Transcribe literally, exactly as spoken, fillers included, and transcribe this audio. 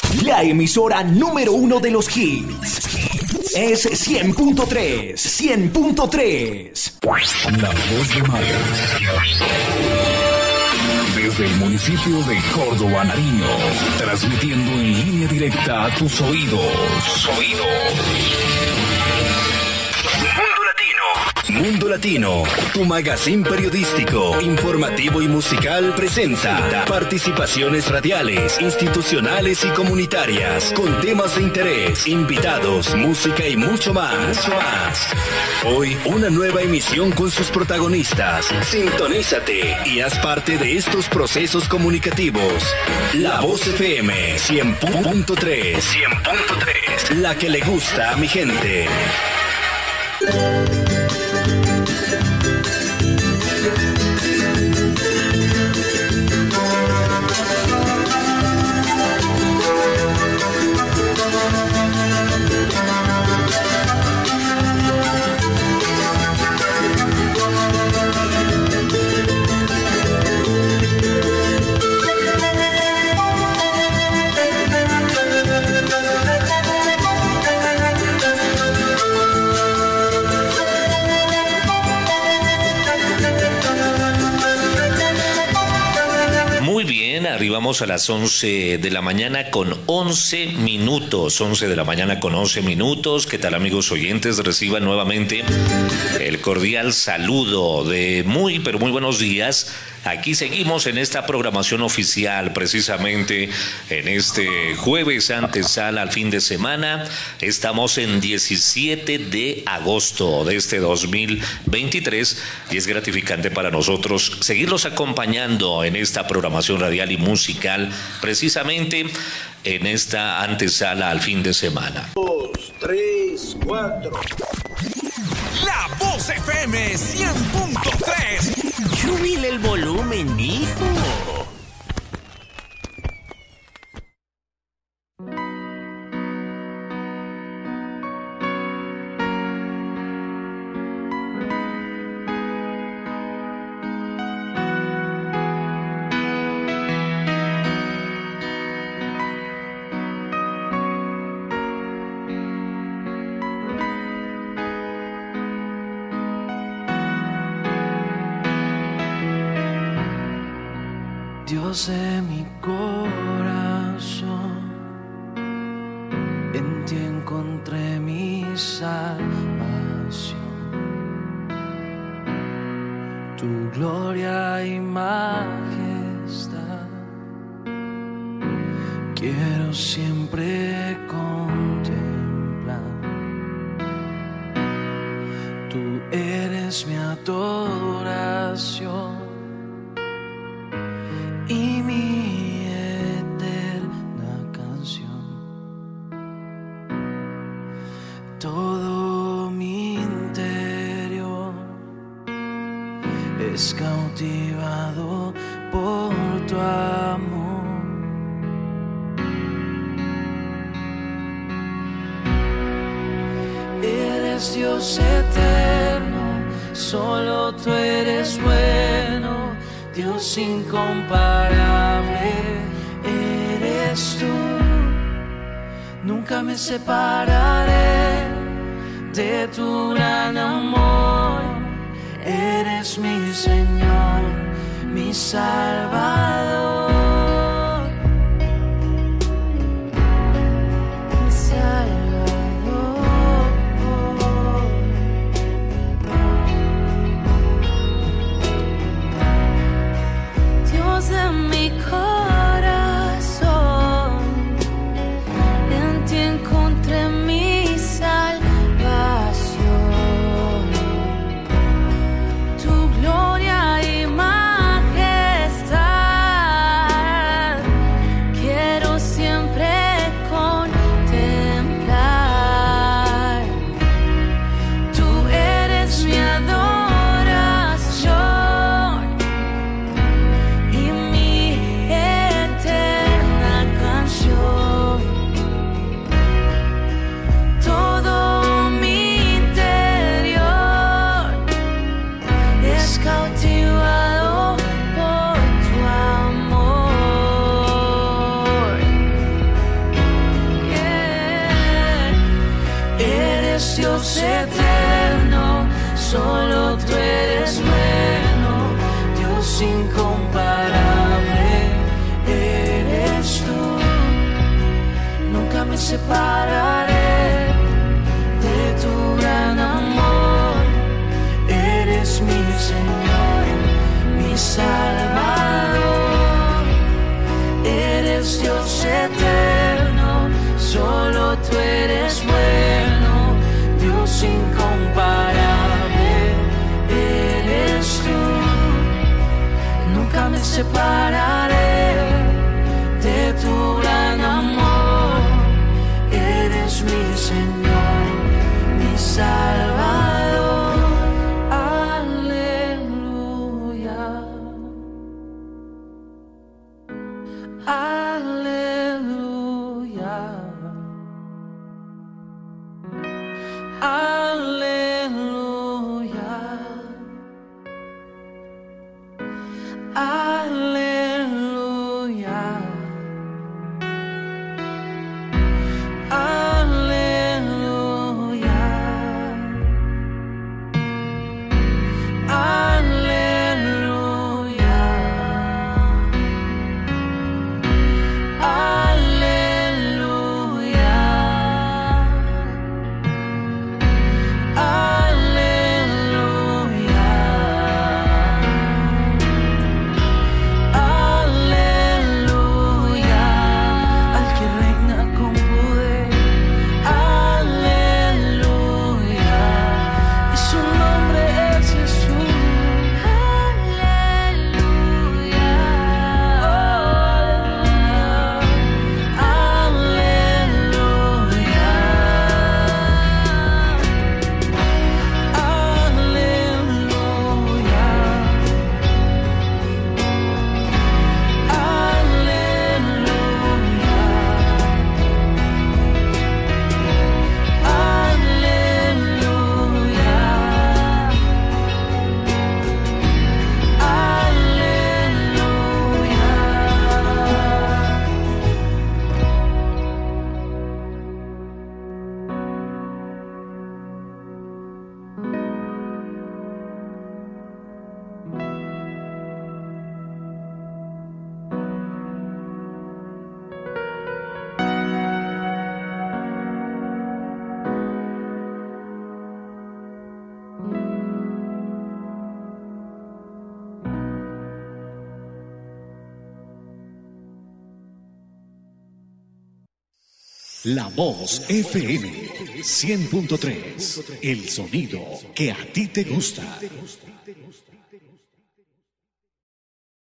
La emisora número uno de los hits. Es cien punto tres. cien punto tres. La voz de Maya. Desde el municipio de Córdoba, Nariño, transmitiendo en línea directa a tus oídos. Tus oídos. Mundo Latino, tu magazine periodístico, informativo y musical presenta participaciones radiales, institucionales y comunitarias, con temas de interés, invitados, música y mucho más. Mucho más. Hoy, una nueva emisión con sus protagonistas. Sintonízate y haz parte de estos procesos comunicativos. La Voz F M cien punto tres. cien punto tres. La que le gusta a mi gente. Arribamos a las once de la mañana con once minutos, once de la mañana con once minutos. ¿Qué tal, amigos oyentes? Reciban nuevamente el cordial saludo de muy, pero muy buenos días. Aquí seguimos en esta programación oficial, precisamente en este jueves antesala al fin de semana. Estamos en diecisiete de agosto de este dos mil veintitrés y es gratificante para nosotros seguirlos acompañando en esta programación radial y musical, precisamente en esta antesala al fin de semana. Dos, tres, cuatro. La Voz F M cien punto tres. Súbile el volumen, mijo. Dios de mi corazón, en ti encontré mi salvación. Tu gloria y majestad quiero siempre contemplar. Tú eres mi adoración y mi eterna canción. Todo mi interior es cautivado por tu amor. Eres Dios eterno, solo tú eres bueno. Dios incomparable eres tú. Nunca me separaré de tu gran amor. Eres mi Señor, mi Salvador. Mi Salvador. Dios de mi corazón, en ti encontré mi salvación. Tu gloria y majestad Dios eterno, solo tú eres bueno, Dios incomparable eres tú. Nunca me separaré de tu gran amor, eres mi Señor, mi Salvador, eres Dios eterno, solo tú eres bueno, Dios incomparable eres tú. Nunca me separaré de tu gran amor, eres mi Señor, mi Salvador. Aleluya, aleluya, aleluya, aleluya, aleluya, aleluya, aleluya, aleluya, al que reina con poder, aleluya, y su nombre es Jesús, aleluya, aleluya, La Voz F M cien punto tres, el sonido que a ti te gusta.